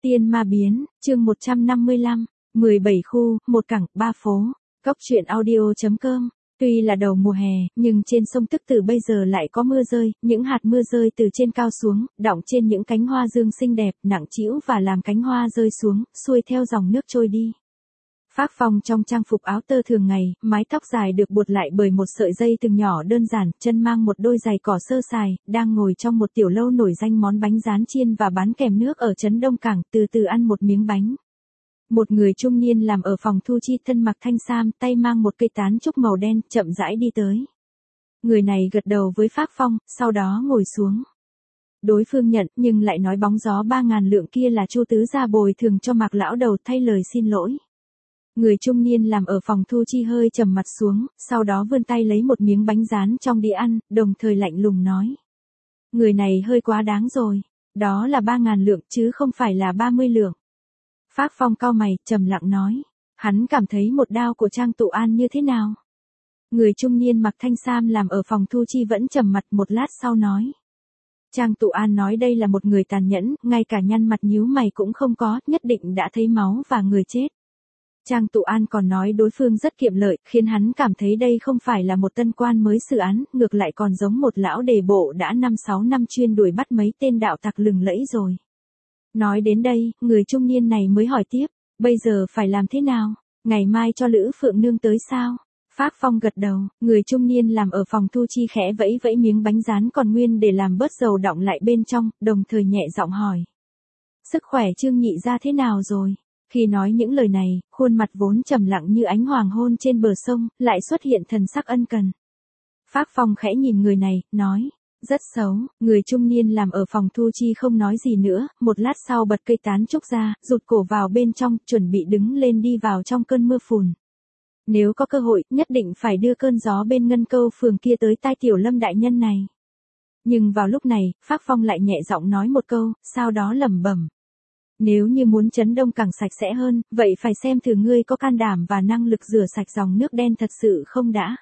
Tiên ma biến, chương 155, 17 khu, một cảng, 3 phố. Góc truyện audio.com. Tuy là đầu mùa hè, nhưng trên sông Tức Tử bây giờ lại có mưa rơi, những hạt mưa rơi từ trên cao xuống, đọng trên những cánh hoa dương xinh đẹp, nặng trĩu và làm cánh hoa rơi xuống, xuôi theo dòng nước trôi đi. Phác Phong trong trang phục áo tơ thường ngày, mái tóc dài được buộc lại bởi một sợi dây thừng nhỏ đơn giản, chân mang một đôi giày cỏ sơ sài, đang ngồi trong một tiểu lâu nổi danh món bánh rán chiên và bán kèm nước ở trấn Đông Cảng, từ từ ăn một miếng bánh. Một người trung niên làm ở phòng thu chi, thân mặc thanh sam, tay mang một cây tán trúc màu đen, chậm rãi đi tới. Người này gật đầu với Phác Phong, sau đó ngồi xuống. Đối phương nhận, nhưng lại nói bóng gió 3.000 lượng kia là Chu tứ gia bồi thường cho Mạc lão đầu, thay lời xin lỗi. Người trung niên làm ở phòng thu chi hơi trầm mặt xuống, sau đó vươn tay lấy một miếng bánh rán trong đĩa ăn, đồng thời lạnh lùng nói. Người này hơi quá đáng rồi, đó là 3.000 lượng chứ không phải là 30 lượng. Phác Phong cau mày, trầm lặng nói, hắn cảm thấy một đao của Trang Tụ An như thế nào? Người trung niên mặc thanh sam làm ở phòng thu chi vẫn trầm mặt, một lát sau nói. Trang Tụ An nói đây là một người tàn nhẫn, ngay cả nhăn mặt nhíu mày cũng không có, nhất định đã thấy máu và người chết. Trang Tụ An còn nói đối phương rất kiệm lợi, khiến hắn cảm thấy đây không phải là một tân quan mới xử án, ngược lại còn giống một lão đề bộ đã 5-6 năm chuyên đuổi bắt mấy tên đạo tặc lừng lẫy rồi. Nói đến đây, người trung niên này mới hỏi tiếp, bây giờ phải làm thế nào? Ngày mai cho Lữ Phượng Nương tới sao? Phác Phong gật đầu, người trung niên làm ở phòng thu chi khẽ vẫy vẫy miếng bánh rán còn nguyên để làm bớt dầu đọng lại bên trong, đồng thời nhẹ giọng hỏi. Sức khỏe Trương nhị gia thế nào rồi? Khi nói những lời này, khuôn mặt vốn trầm lặng như ánh hoàng hôn trên bờ sông, lại xuất hiện thần sắc ân cần. Phác Phong khẽ nhìn người này, nói, rất xấu. Người trung niên làm ở phòng thu chi không nói gì nữa, một lát sau bật cây tán trúc ra, rụt cổ vào bên trong, chuẩn bị đứng lên đi vào trong cơn mưa phùn. Nếu có cơ hội, nhất định phải đưa cơn gió bên Ngân Câu phường kia tới tai Tiểu Lâm đại nhân này. Nhưng vào lúc này, Phác Phong lại nhẹ giọng nói một câu, sau đó lẩm bẩm. Nếu như muốn trấn Đông Cảng sạch sẽ hơn, vậy phải xem thử ngươi có can đảm và năng lực rửa sạch dòng nước đen thật sự không đã.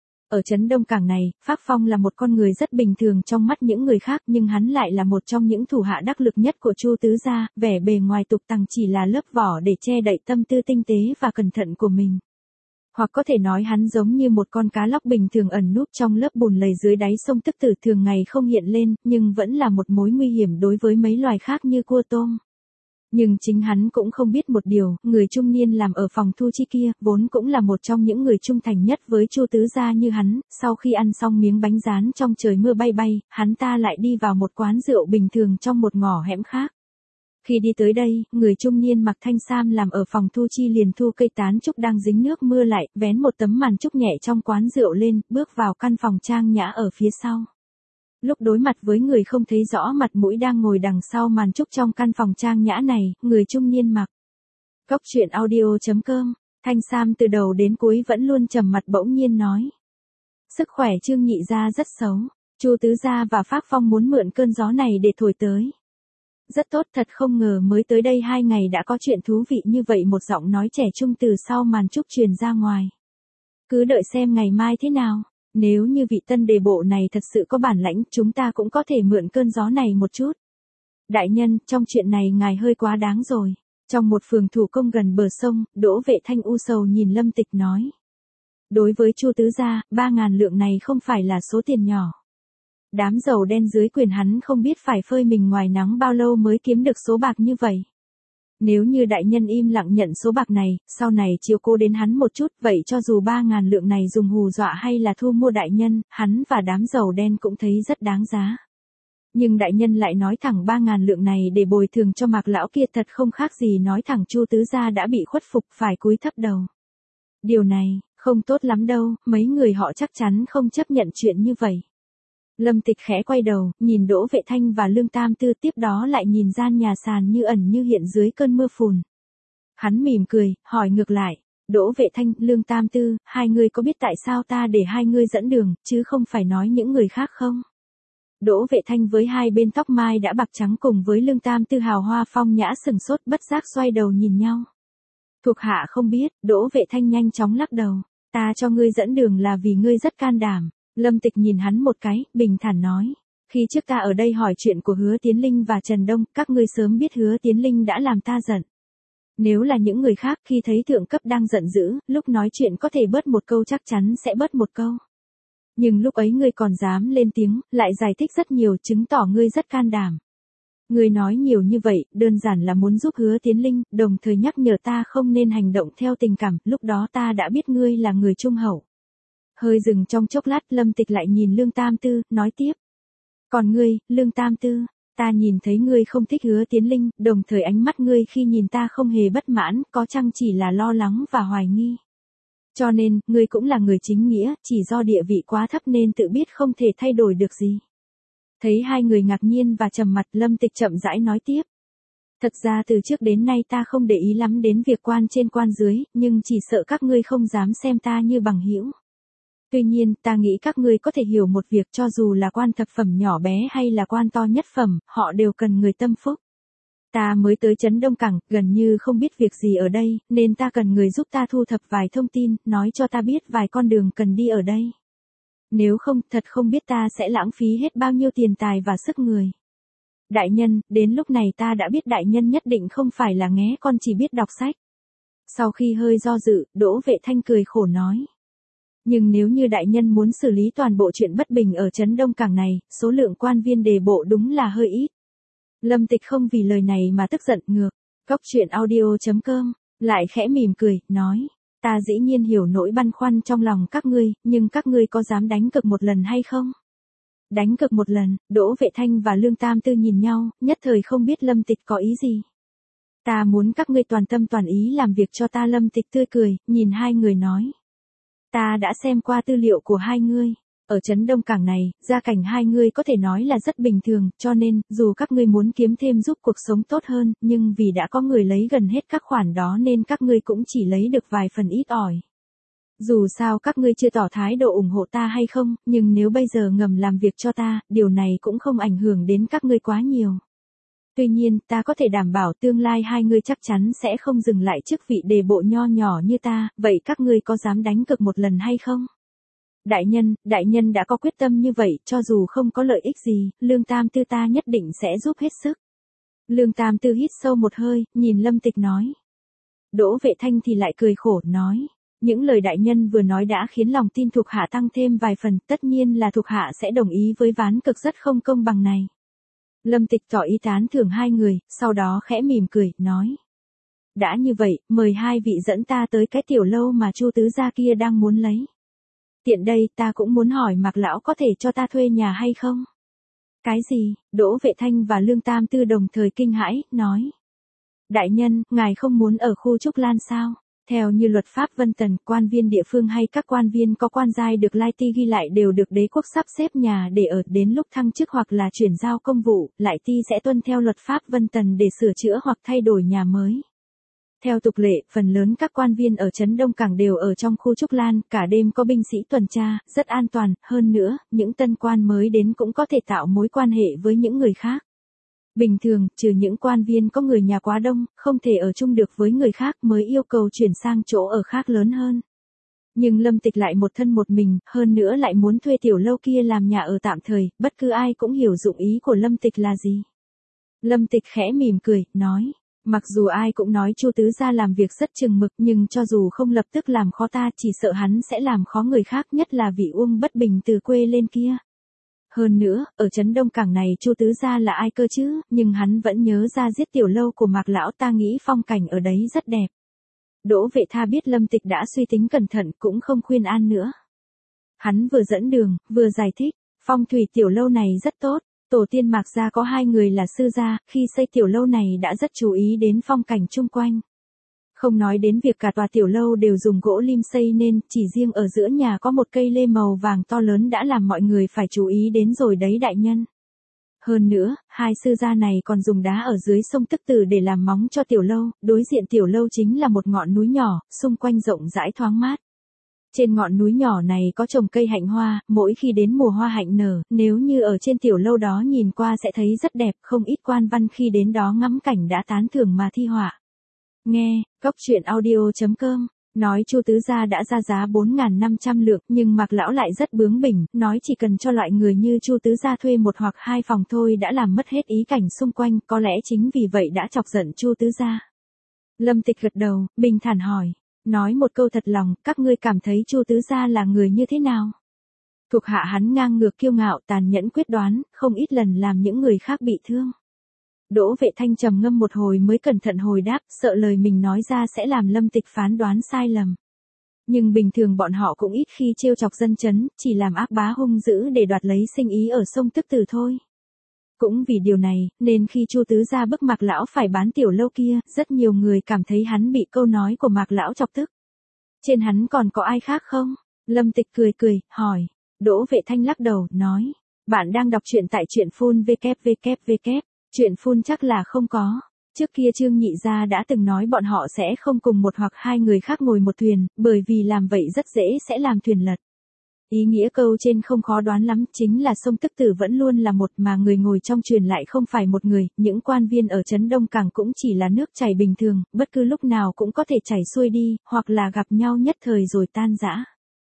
Ở trấn Đông Cảng này, Phác Phong là một con người rất bình thường trong mắt những người khác, nhưng hắn lại là một trong những thủ hạ đắc lực nhất của Chu tứ gia, vẻ bề ngoài tục tằng chỉ là lớp vỏ để che đậy tâm tư tinh tế và cẩn thận của mình. Hoặc có thể nói hắn giống như một con cá lóc bình thường ẩn núp trong lớp bùn lầy dưới đáy sông Tức Tử, thường ngày không hiện lên, nhưng vẫn là một mối nguy hiểm đối với mấy loài khác như cua tôm. Nhưng chính hắn cũng không biết một điều, người trung niên làm ở phòng thu chi kia, vốn cũng là một trong những người trung thành nhất với Chu tứ gia như hắn, sau khi ăn xong miếng bánh rán trong trời mưa bay bay, hắn ta lại đi vào một quán rượu bình thường trong một ngõ hẻm khác. Khi đi tới đây, người trung niên mặc thanh sam làm ở phòng thu chi liền thu cây tán trúc đang dính nước mưa lại, vén một tấm màn trúc nhẹ trong quán rượu lên, bước vào căn phòng trang nhã ở phía sau. Lúc đối mặt với người không thấy rõ mặt mũi đang ngồi đằng sau màn trúc trong căn phòng trang nhã này, người trung niên mặc. Góc truyện audio.com, thanh sam từ đầu đến cuối vẫn luôn trầm mặt bỗng nhiên nói. Sức khỏe Trương nhị gia rất xấu, Chu tứ gia và Phác Phong muốn mượn cơn gió này để thổi tới. Rất tốt, thật không ngờ mới tới đây 2 ngày đã có chuyện thú vị như vậy, một giọng nói trẻ trung từ sau màn trúc truyền ra ngoài. Cứ đợi xem ngày mai thế nào. Nếu như vị tân đề bộ này thật sự có bản lãnh, chúng ta cũng có thể mượn cơn gió này một chút. Đại nhân, trong chuyện này ngài hơi quá đáng rồi. Trong một phường thủ công gần bờ sông, Đỗ Vệ Thanh u sầu nhìn Lâm Tịch nói. Đối với Chu tứ gia, 3.000 lượng này không phải là số tiền nhỏ. Đám dầu đen dưới quyền hắn không biết phải phơi mình ngoài nắng bao lâu mới kiếm được số bạc như vậy. Nếu như đại nhân im lặng nhận số bạc này, sau này chiếu cố đến hắn một chút, vậy cho dù 3.000 lượng này dùng hù dọa hay là thu mua đại nhân, hắn và đám dầu đen cũng thấy rất đáng giá. Nhưng đại nhân lại nói thẳng 3.000 lượng này để bồi thường cho Mạc lão kia, thật không khác gì nói thẳng Chu tứ gia đã bị khuất phục, phải cúi thấp đầu. Điều này, không tốt lắm đâu, mấy người họ chắc chắn không chấp nhận chuyện như vậy. Lâm Tịch khẽ quay đầu, nhìn Đỗ Vệ Thanh và Lương Tam Tư, tiếp đó lại nhìn gian nhà sàn như ẩn như hiện dưới cơn mưa phùn. Hắn mỉm cười, hỏi ngược lại, Đỗ Vệ Thanh, Lương Tam Tư, hai người có biết tại sao ta để hai người dẫn đường, chứ không phải nói những người khác không? Đỗ Vệ Thanh với hai bên tóc mai đã bạc trắng cùng với Lương Tam Tư hào hoa phong nhã sừng sốt, bất giác xoay đầu nhìn nhau. Thuộc hạ không biết, Đỗ Vệ Thanh nhanh chóng lắc đầu, ta cho ngươi dẫn đường là vì ngươi rất can đảm. Lâm Tịch nhìn hắn một cái, bình thản nói. Khi trước ta ở đây hỏi chuyện của Hứa Tiến Linh và Trần Đông, các ngươi sớm biết Hứa Tiến Linh đã làm ta giận. Nếu là những người khác khi thấy thượng cấp đang giận dữ, lúc nói chuyện có thể bớt một câu chắc chắn sẽ bớt một câu. Nhưng lúc ấy ngươi còn dám lên tiếng, lại giải thích rất nhiều, chứng tỏ ngươi rất can đảm. Ngươi nói nhiều như vậy, đơn giản là muốn giúp Hứa Tiến Linh, đồng thời nhắc nhở ta không nên hành động theo tình cảm, lúc đó ta đã biết ngươi là người trung hậu. Hơi dừng trong chốc lát, Lâm Tịch lại nhìn Lương Tam Tư, nói tiếp. Còn ngươi, Lương Tam Tư, ta nhìn thấy ngươi không thích Hứa Tiến Linh, đồng thời ánh mắt ngươi khi nhìn ta không hề bất mãn, có chăng chỉ là lo lắng và hoài nghi. Cho nên, ngươi cũng là người chính nghĩa, chỉ do địa vị quá thấp nên tự biết không thể thay đổi được gì. Thấy hai người ngạc nhiên và trầm mặt, Lâm Tịch chậm rãi nói tiếp. Thật ra từ trước đến nay ta không để ý lắm đến việc quan trên quan dưới, nhưng chỉ sợ các ngươi không dám xem ta như bằng hữu. Tuy nhiên, ta nghĩ các ngươi có thể hiểu một việc, cho dù là quan thập phẩm nhỏ bé hay là quan to nhất phẩm, họ đều cần người tâm phúc. Ta mới tới trấn Đông Cảng, gần như không biết việc gì ở đây, nên ta cần người giúp ta thu thập vài thông tin, nói cho ta biết vài con đường cần đi ở đây. Nếu không, thật không biết ta sẽ lãng phí hết bao nhiêu tiền tài và sức người. Đại nhân, đến lúc này ta đã biết đại nhân nhất định không phải là nghé con chỉ biết đọc sách. Sau khi hơi do dự, Đỗ Vệ Thanh cười khổ nói. Nhưng nếu như đại nhân muốn xử lý toàn bộ chuyện bất bình ở trấn Đông Cảng này, số lượng quan viên đề bộ đúng là hơi ít. Lâm Tịch không vì lời này mà tức giận, ngược. Goctruyện.audio.com lại khẽ mỉm cười, nói. Ta dĩ nhiên hiểu nỗi băn khoăn trong lòng các ngươi, nhưng các ngươi có dám đánh cược một lần hay không? Đánh cược một lần, Đỗ Vệ Thanh và Lương Tam Tư nhìn nhau, nhất thời không biết Lâm Tịch có ý gì. Ta muốn các ngươi toàn tâm toàn ý làm việc cho ta. Lâm Tịch tươi cười, nhìn hai người nói. Ta đã xem qua tư liệu của hai ngươi. Ở trấn Đông Cảng này, gia cảnh hai ngươi có thể nói là rất bình thường, cho nên, dù các ngươi muốn kiếm thêm giúp cuộc sống tốt hơn, nhưng vì đã có người lấy gần hết các khoản đó nên các ngươi cũng chỉ lấy được vài phần ít ỏi. Dù sao các ngươi chưa tỏ thái độ ủng hộ ta hay không, nhưng nếu bây giờ ngầm làm việc cho ta, điều này cũng không ảnh hưởng đến các ngươi quá nhiều. Tuy nhiên, ta có thể đảm bảo tương lai hai ngươi chắc chắn sẽ không dừng lại chức vị đề bộ nho nhỏ như ta, vậy các ngươi có dám đánh cược một lần hay không? Đại nhân đã có quyết tâm như vậy, cho dù không có lợi ích gì, Lương Tam Tư ta nhất định sẽ giúp hết sức. Lương Tam Tư hít sâu một hơi, nhìn Lâm Tịch nói. Đỗ Vệ Thanh thì lại cười khổ, nói. Những lời đại nhân vừa nói đã khiến lòng tin thuộc hạ tăng thêm vài phần, tất nhiên là thuộc hạ sẽ đồng ý với ván cực rất không công bằng này. Lâm Tịch tỏ ý tán thưởng hai người, sau đó khẽ mỉm cười, nói. Đã như vậy, mời hai vị dẫn ta tới cái tiểu lâu mà Chu tứ gia kia đang muốn lấy. Tiện đây ta cũng muốn hỏi Mạc lão có thể cho ta thuê nhà hay không? Cái gì? Đỗ Vệ Thanh và Lương Tam Tư đồng thời kinh hãi, nói. Đại nhân, ngài không muốn ở khu Trúc Lan sao? Theo như luật pháp Vân Tần, quan viên địa phương hay các quan viên có quan giai được lai ti ghi lại đều được đế quốc sắp xếp nhà để ở, đến lúc thăng chức hoặc là chuyển giao công vụ, lại ti sẽ tuân theo luật pháp Vân Tần để sửa chữa hoặc thay đổi nhà mới. Theo tục lệ, phần lớn các quan viên ở trấn Đông Cảng đều ở trong khu Trúc Lan, cả đêm có binh sĩ tuần tra, rất an toàn, hơn nữa, những tân quan mới đến cũng có thể tạo mối quan hệ với những người khác. Bình thường, trừ những quan viên có người nhà quá đông, không thể ở chung được với người khác mới yêu cầu chuyển sang chỗ ở khác lớn hơn. Nhưng Lâm Tịch lại một thân một mình, hơn nữa lại muốn thuê tiểu lâu kia làm nhà ở tạm thời, bất cứ ai cũng hiểu dụng ý của Lâm Tịch là gì. Lâm Tịch khẽ mỉm cười, nói. Mặc dù ai cũng nói Chu tứ gia làm việc rất chừng mực, nhưng cho dù không lập tức làm khó ta, chỉ sợ hắn sẽ làm khó người khác, nhất là vị Uông Bất Bình từ quê lên kia. Hơn nữa, ở trấn Đông Cảng này Chu tứ gia là ai cơ chứ, nhưng hắn vẫn nhớ ra giết tiểu lâu của Mạc lão, ta nghĩ phong cảnh ở đấy rất đẹp. Đỗ Vệ Tha biết Lâm Tịch đã suy tính cẩn thận, cũng không khuyên an nữa. Hắn vừa dẫn đường, vừa giải thích, phong thủy tiểu lâu này rất tốt. Tổ tiên Mạc gia có hai người là sư gia, khi xây tiểu lâu này đã rất chú ý đến phong cảnh chung quanh. Không nói đến việc cả tòa tiểu lâu đều dùng gỗ lim xây nên, chỉ riêng ở giữa nhà có một cây lê màu vàng to lớn đã làm mọi người phải chú ý đến rồi đấy đại nhân. Hơn nữa, hai sư gia này còn dùng đá ở dưới sông Tức Tử để làm móng cho tiểu lâu, đối diện tiểu lâu chính là một ngọn núi nhỏ, xung quanh rộng rãi thoáng mát. Trên ngọn núi nhỏ này có trồng cây hạnh hoa, mỗi khi đến mùa hoa hạnh nở, nếu như ở trên tiểu lâu đó nhìn qua sẽ thấy rất đẹp, không ít quan văn khi đến đó ngắm cảnh đã tán thưởng mà thi họa. Nghe, goctruyện.audio.com Nói Chu tứ gia đã ra giá 4.500 lượng, nhưng Mạc lão lại rất bướng bỉnh, nói chỉ cần cho loại người như Chu tứ gia thuê một hoặc hai phòng thôi đã làm mất hết ý cảnh xung quanh, có lẽ chính vì vậy đã chọc giận Chu tứ gia. Lâm Tịch gật đầu, bình thản hỏi, nói một câu thật lòng, các ngươi cảm thấy Chu tứ gia là người như thế nào? Thuộc hạ hắn ngang ngược kiêu ngạo, tàn nhẫn quyết đoán, không ít lần làm những người khác bị thương. Đỗ Vệ Thanh trầm ngâm một hồi mới cẩn thận hồi đáp, sợ lời mình nói ra sẽ làm Lâm Tịch phán đoán sai lầm. Nhưng bình thường bọn họ cũng ít khi trêu chọc dân chấn, chỉ làm ác bá hung dữ để đoạt lấy sinh ý ở sông Tức Tử thôi. Cũng vì điều này, nên khi Chu tứ gia bức Mạc lão phải bán tiểu lâu kia, rất nhiều người cảm thấy hắn bị câu nói của Mạc lão chọc tức. Trên hắn còn có ai khác không? Lâm Tịch cười cười, hỏi. Đỗ Vệ Thanh lắc đầu, nói. Bạn đang đọc truyện tại truyện phun www. Truyện phun chắc là không có. Trước kia Trương Nhị gia đã từng nói bọn họ sẽ không cùng một hoặc hai người khác ngồi một thuyền, bởi vì làm vậy rất dễ sẽ làm thuyền lật. Ý nghĩa câu trên không khó đoán lắm, chính là sông Tức Tử vẫn luôn là một mà người ngồi trong thuyền lại không phải một người, những quan viên ở trấn Đông Cảng cũng chỉ là nước chảy bình thường, bất cứ lúc nào cũng có thể chảy xuôi đi, hoặc là gặp nhau nhất thời rồi tan rã.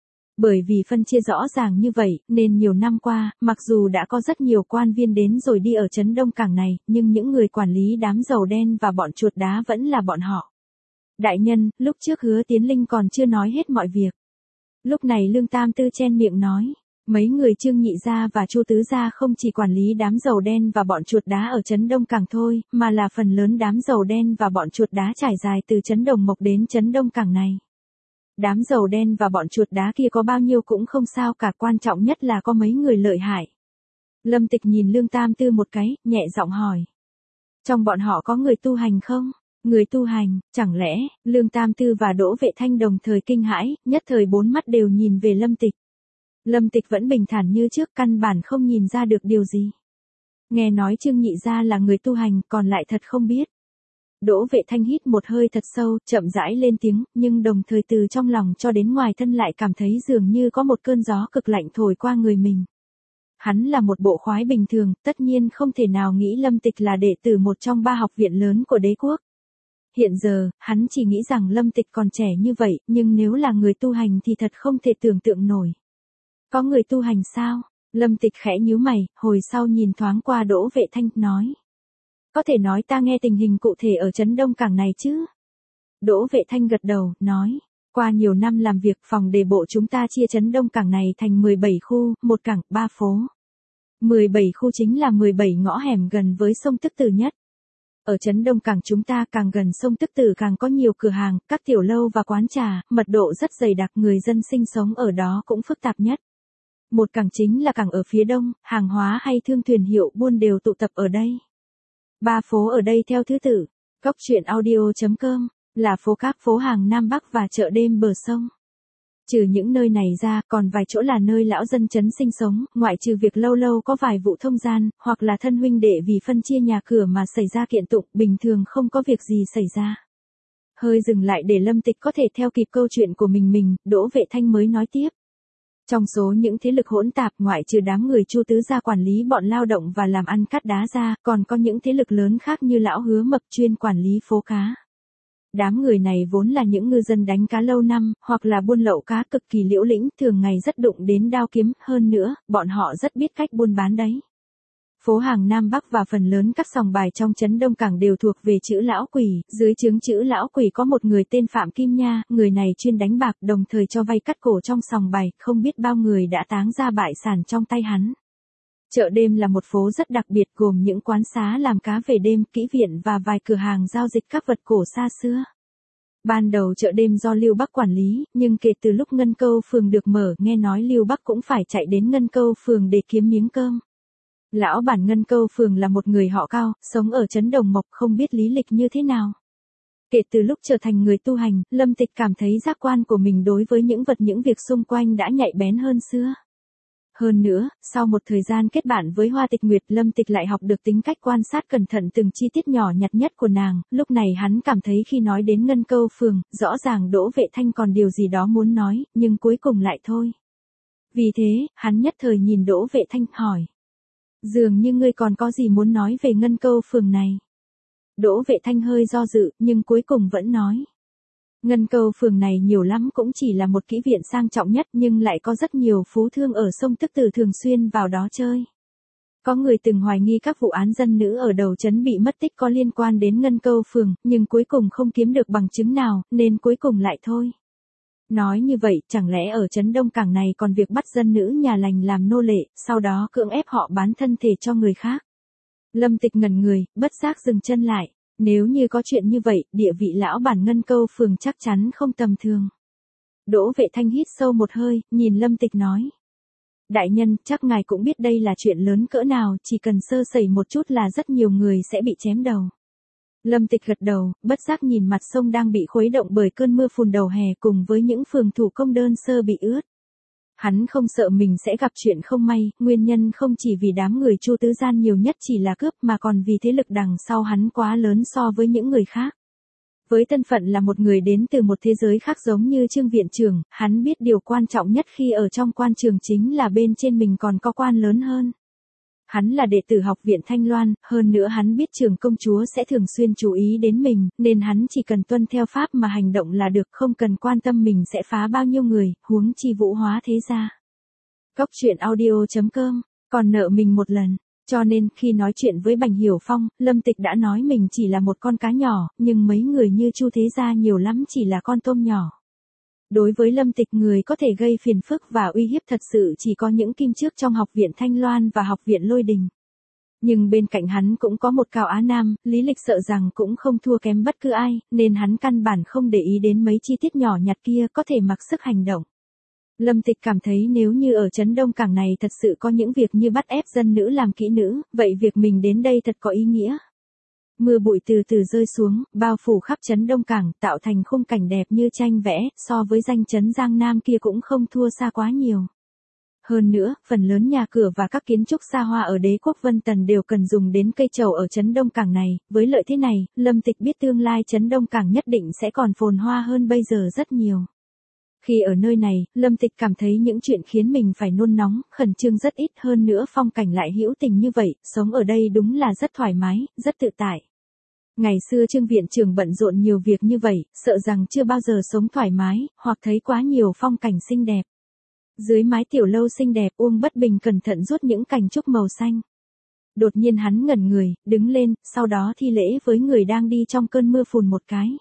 Bởi vì phân chia rõ ràng như vậy, nên nhiều năm qua, mặc dù đã có rất nhiều quan viên đến rồi đi ở trấn Đông Cảng này, nhưng những người quản lý đám dầu đen và bọn chuột đá vẫn là bọn họ. Đại nhân, lúc trước Hứa Tiến Linh còn chưa nói hết mọi việc. Lúc này Lương Tam Tư chen miệng nói, mấy người Trương Nhị gia và Chu tứ gia không chỉ quản lý đám dầu đen và bọn chuột đá ở trấn Đông Cảng thôi, mà là phần lớn đám dầu đen và bọn chuột đá trải dài từ trấn Đồng Mộc đến trấn Đông Cảng này. Đám dầu đen và bọn chuột đá kia có bao nhiêu cũng không sao cả, quan trọng nhất là có mấy người lợi hại. Lâm Tịch nhìn Lương Tam Tư một cái, nhẹ giọng hỏi. Trong bọn họ có người tu hành không? Người tu hành, chẳng lẽ? Lương Tam Tư và Đỗ Vệ Thanh đồng thời kinh hãi, nhất thời bốn mắt đều nhìn về Lâm Tịch. Lâm Tịch vẫn bình thản như trước, căn bản không nhìn ra được điều gì. Nghe nói Trương Nhị gia là người tu hành, còn lại thật không biết. Đỗ Vệ Thanh hít một hơi thật sâu, chậm rãi lên tiếng, nhưng đồng thời từ trong lòng cho đến ngoài thân lại cảm thấy dường như có một cơn gió cực lạnh thổi qua người mình. Hắn là một bộ khoái bình thường, tất nhiên không thể nào nghĩ Lâm Tịch là đệ tử một trong 3 học viện lớn của đế quốc. Hiện giờ, hắn chỉ nghĩ rằng Lâm Tịch còn trẻ như vậy, nhưng nếu là người tu hành thì thật không thể tưởng tượng nổi. Có người tu hành sao? Lâm Tịch khẽ nhíu mày, hồi sau nhìn thoáng qua Đỗ Vệ Thanh, nói. Có thể nói ta nghe tình hình cụ thể ở trấn Đông Cảng này chứ? Đỗ Vệ Thanh gật đầu, nói. Qua nhiều năm làm việc, phòng đề bộ chúng ta chia trấn Đông Cảng này thành 17 khu, 1 cảng, 3 phố. 17 khu chính là 17 ngõ hẻm gần với sông Tức Tử nhất. Ở trấn Đông Cảng chúng ta càng gần sông Tức Tử càng có nhiều cửa hàng, các tiểu lâu và quán trà, mật độ rất dày đặc, người dân sinh sống ở đó cũng phức tạp nhất. Một cảng chính là cảng ở phía đông, hàng hóa hay thương thuyền hiệu buôn đều tụ tập ở đây. 3 phố ở đây theo thứ tự. Góc truyện audio.com là phố các phố hàng Nam Bắc và chợ đêm bờ sông. Trừ những nơi này ra, còn vài chỗ là nơi lão dân trấn sinh sống, ngoại trừ việc lâu lâu có vài vụ thông gian, hoặc là thân huynh đệ vì phân chia nhà cửa mà xảy ra kiện tụng, bình thường không có việc gì xảy ra. Hơi dừng lại để Lâm Tịch có thể theo kịp câu chuyện của mình, Đỗ Vệ Thanh mới nói tiếp. Trong số những thế lực hỗn tạp, ngoại trừ đám người Chu tứ gia quản lý bọn lao động và làm ăn cắt đá ra, còn có những thế lực lớn khác như lão Hứa Mập chuyên quản lý phố cá. Đám người này vốn là những ngư dân đánh cá lâu năm, hoặc là buôn lậu cá cực kỳ liễu lĩnh, thường ngày rất đụng đến đao kiếm, hơn nữa, bọn họ rất biết cách buôn bán đấy. Phố hàng Nam Bắc và phần lớn các sòng bài trong trấn Đông Cảng đều thuộc về chữ lão quỷ, dưới trướng chữ lão quỷ có một người tên Phạm Kim Nha, người này chuyên đánh bạc đồng thời cho vay cắt cổ trong sòng bài, không biết bao người đã táng ra bại sản trong tay hắn. Chợ đêm là một phố rất đặc biệt gồm những quán xá làm cá về đêm, kỹ viện và vài cửa hàng giao dịch các vật cổ xa xưa. Ban đầu chợ đêm do Lưu Bắc quản lý, nhưng kể từ lúc Ngân Câu phường được mở, nghe nói Lưu Bắc cũng phải chạy đến Ngân Câu phường để kiếm miếng cơm. Lão bản Ngân Câu phường là một người họ Cao, sống ở trấn Đồng Mộc, không biết lý lịch như thế nào. Kể từ lúc trở thành người tu hành, Lâm Tịch cảm thấy giác quan của mình đối với những vật những việc xung quanh đã nhạy bén hơn xưa. Hơn nữa, sau một thời gian kết bạn với Hoa Tịch Nguyệt, Lâm Tịch lại học được tính cách quan sát cẩn thận từng chi tiết nhỏ nhặt nhất của nàng, lúc này hắn cảm thấy khi nói đến Ngân Câu phường, rõ ràng Đỗ Vệ Thanh còn điều gì đó muốn nói, nhưng cuối cùng lại thôi. Vì thế, hắn nhất thời nhìn Đỗ Vệ Thanh, hỏi. Dường như ngươi còn có gì muốn nói về Ngân Câu phường này. Đỗ Vệ Thanh hơi do dự, nhưng cuối cùng vẫn nói. Ngân Câu phường này nhiều lắm cũng chỉ là một kỹ viện sang trọng nhất nhưng lại có rất nhiều phú thương ở sông Tức Từ thường xuyên vào đó chơi. Có người từng hoài nghi các vụ án dân nữ ở đầu trấn bị mất tích có liên quan đến Ngân Câu phường, nhưng cuối cùng không kiếm được bằng chứng nào, nên cuối cùng lại thôi. Nói như vậy, chẳng lẽ ở trấn Đông Cảng này còn việc bắt dân nữ nhà lành làm nô lệ, sau đó cưỡng ép họ bán thân thể cho người khác? Lâm Tịch ngẩn người, bất giác dừng chân lại. Nếu như có chuyện như vậy, địa vị lão bản Ngân Câu phường chắc chắn không tầm thường. Đỗ Vệ Thanh hít sâu một hơi, nhìn Lâm Tịch nói. Đại nhân, chắc ngài cũng biết đây là chuyện lớn cỡ nào, chỉ cần sơ sẩy một chút là rất nhiều người sẽ bị chém đầu. Lâm Tịch gật đầu, bất giác nhìn mặt sông đang bị khuấy động bởi cơn mưa phùn đầu hè cùng với những phường thủ công đơn sơ bị ướt. Hắn không sợ mình sẽ gặp chuyện không may, nguyên nhân không chỉ vì đám người Chu Tứ Gian nhiều nhất chỉ là cướp mà còn vì thế lực đằng sau hắn quá lớn so với những người khác. Với thân phận là một người đến từ một thế giới khác giống như Trương viện trưởng, hắn biết điều quan trọng nhất khi ở trong quan trường chính là bên trên mình còn có quan lớn hơn. Hắn là đệ tử học viện Thanh Loan, hơn nữa hắn biết trường công chúa sẽ thường xuyên chú ý đến mình, nên hắn chỉ cần tuân theo pháp mà hành động là được, không cần quan tâm mình sẽ phá bao nhiêu người, huống chi vũ hóa thế gia. Cóc truyện audio.com, còn nợ mình một lần. Cho nên, khi nói chuyện với Bành Hiểu Phong, Lâm Tịch đã nói mình chỉ là một con cá nhỏ, nhưng mấy người như Chu Thế Gia nhiều lắm chỉ là con tôm nhỏ. Đối với Lâm Tịch, người có thể gây phiền phức và uy hiếp thật sự chỉ có những kim trước trong học viện Thanh Loan và học viện Lôi Đình. Nhưng bên cạnh hắn cũng có một Cao Á Nam, Lý Lịch sợ rằng cũng không thua kém bất cứ ai, nên hắn căn bản không để ý đến mấy chi tiết nhỏ nhặt kia, có thể mặc sức hành động. Lâm Tịch cảm thấy nếu như ở trấn Đông Cảng này thật sự có những việc như bắt ép dân nữ làm kỹ nữ, vậy việc mình đến đây thật có ý nghĩa. Mưa bụi từ từ rơi xuống, bao phủ khắp trấn Đông Cảng, tạo thành khung cảnh đẹp như tranh vẽ, so với danh trấn Giang Nam kia cũng không thua xa quá nhiều. Hơn nữa, phần lớn nhà cửa và các kiến trúc xa hoa ở đế quốc Vân Tần đều cần dùng đến cây trầu ở trấn Đông Cảng này, với lợi thế này, Lâm Tịch biết tương lai trấn Đông Cảng nhất định sẽ còn phồn hoa hơn bây giờ rất nhiều. Khi ở nơi này, Lâm Tịch cảm thấy những chuyện khiến mình phải nôn nóng, khẩn trương rất ít, hơn nữa phong cảnh lại hữu tình như vậy, sống ở đây đúng là rất thoải mái, rất tự tại. Ngày xưa Trương viện trưởng bận rộn nhiều việc như vậy, sợ rằng chưa bao giờ sống thoải mái, hoặc thấy quá nhiều phong cảnh xinh đẹp. Dưới mái tiểu lâu xinh đẹp, Uông Bất Bình cẩn thận rút những cành trúc màu xanh. Đột nhiên hắn ngẩn người, đứng lên, sau đó thi lễ với người đang đi trong cơn mưa phùn một cái.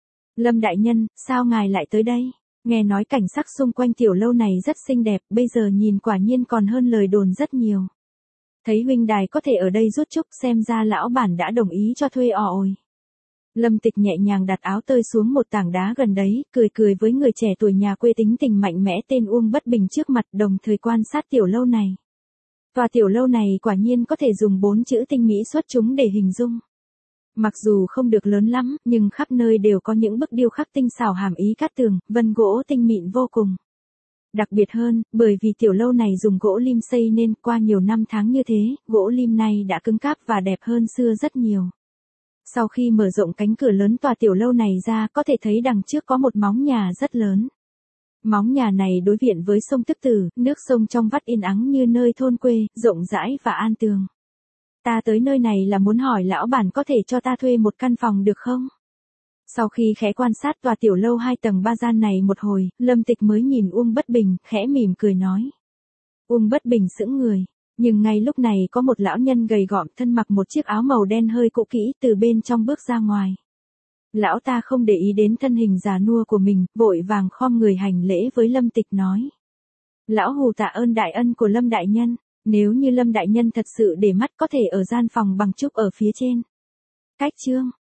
Lâm đại nhân, sao ngài lại tới đây? Nghe nói cảnh sắc xung quanh tiểu lâu này rất xinh đẹp, bây giờ nhìn quả nhiên còn hơn lời đồn rất nhiều. Thấy huynh đài có thể ở đây rút trúc, xem ra lão bản đã đồng ý cho thuê ồi. Lâm Tịch nhẹ nhàng đặt áo tơi xuống một tảng đá gần đấy, cười cười với người trẻ tuổi nhà quê tính tình mạnh mẽ tên Uông Bất Bình trước mặt, đồng thời quan sát tiểu lâu này. Tòa tiểu lâu này quả nhiên có thể dùng 4 chữ tinh mỹ xuất chúng để hình dung. Mặc dù không được lớn lắm, nhưng khắp nơi đều có những bức điêu khắc tinh xảo hàm ý cát tường, vân gỗ tinh mịn vô cùng. Đặc biệt hơn, bởi vì tiểu lâu này dùng gỗ lim xây nên qua nhiều năm tháng như thế, gỗ lim này đã cứng cáp và đẹp hơn xưa rất nhiều. Sau khi mở rộng cánh cửa lớn tòa tiểu lâu này ra, có thể thấy đằng trước có một móng nhà rất lớn. Móng nhà này đối diện với sông Tức Từ, nước sông trong vắt yên ắng như nơi thôn quê, rộng rãi và an tường. Ta tới nơi này là muốn hỏi lão bản có thể cho ta thuê một căn phòng được không? Sau khi khẽ quan sát tòa tiểu lâu 2 tầng 3 gian này một hồi, Lâm Tịch mới nhìn Uông Bất Bình, khẽ mỉm cười nói. Uông Bất Bình sững người, nhưng ngay lúc này có một lão nhân gầy gọm thân mặc một chiếc áo màu đen hơi cũ kỹ từ bên trong bước ra ngoài. Lão ta không để ý đến thân hình già nua của mình, vội vàng khom người hành lễ với Lâm Tịch nói. Lão hù tạ ơn đại ân của Lâm đại nhân, nếu như Lâm đại nhân thật sự để mắt có thể ở gian phòng bằng trúc ở phía trên. Cách chương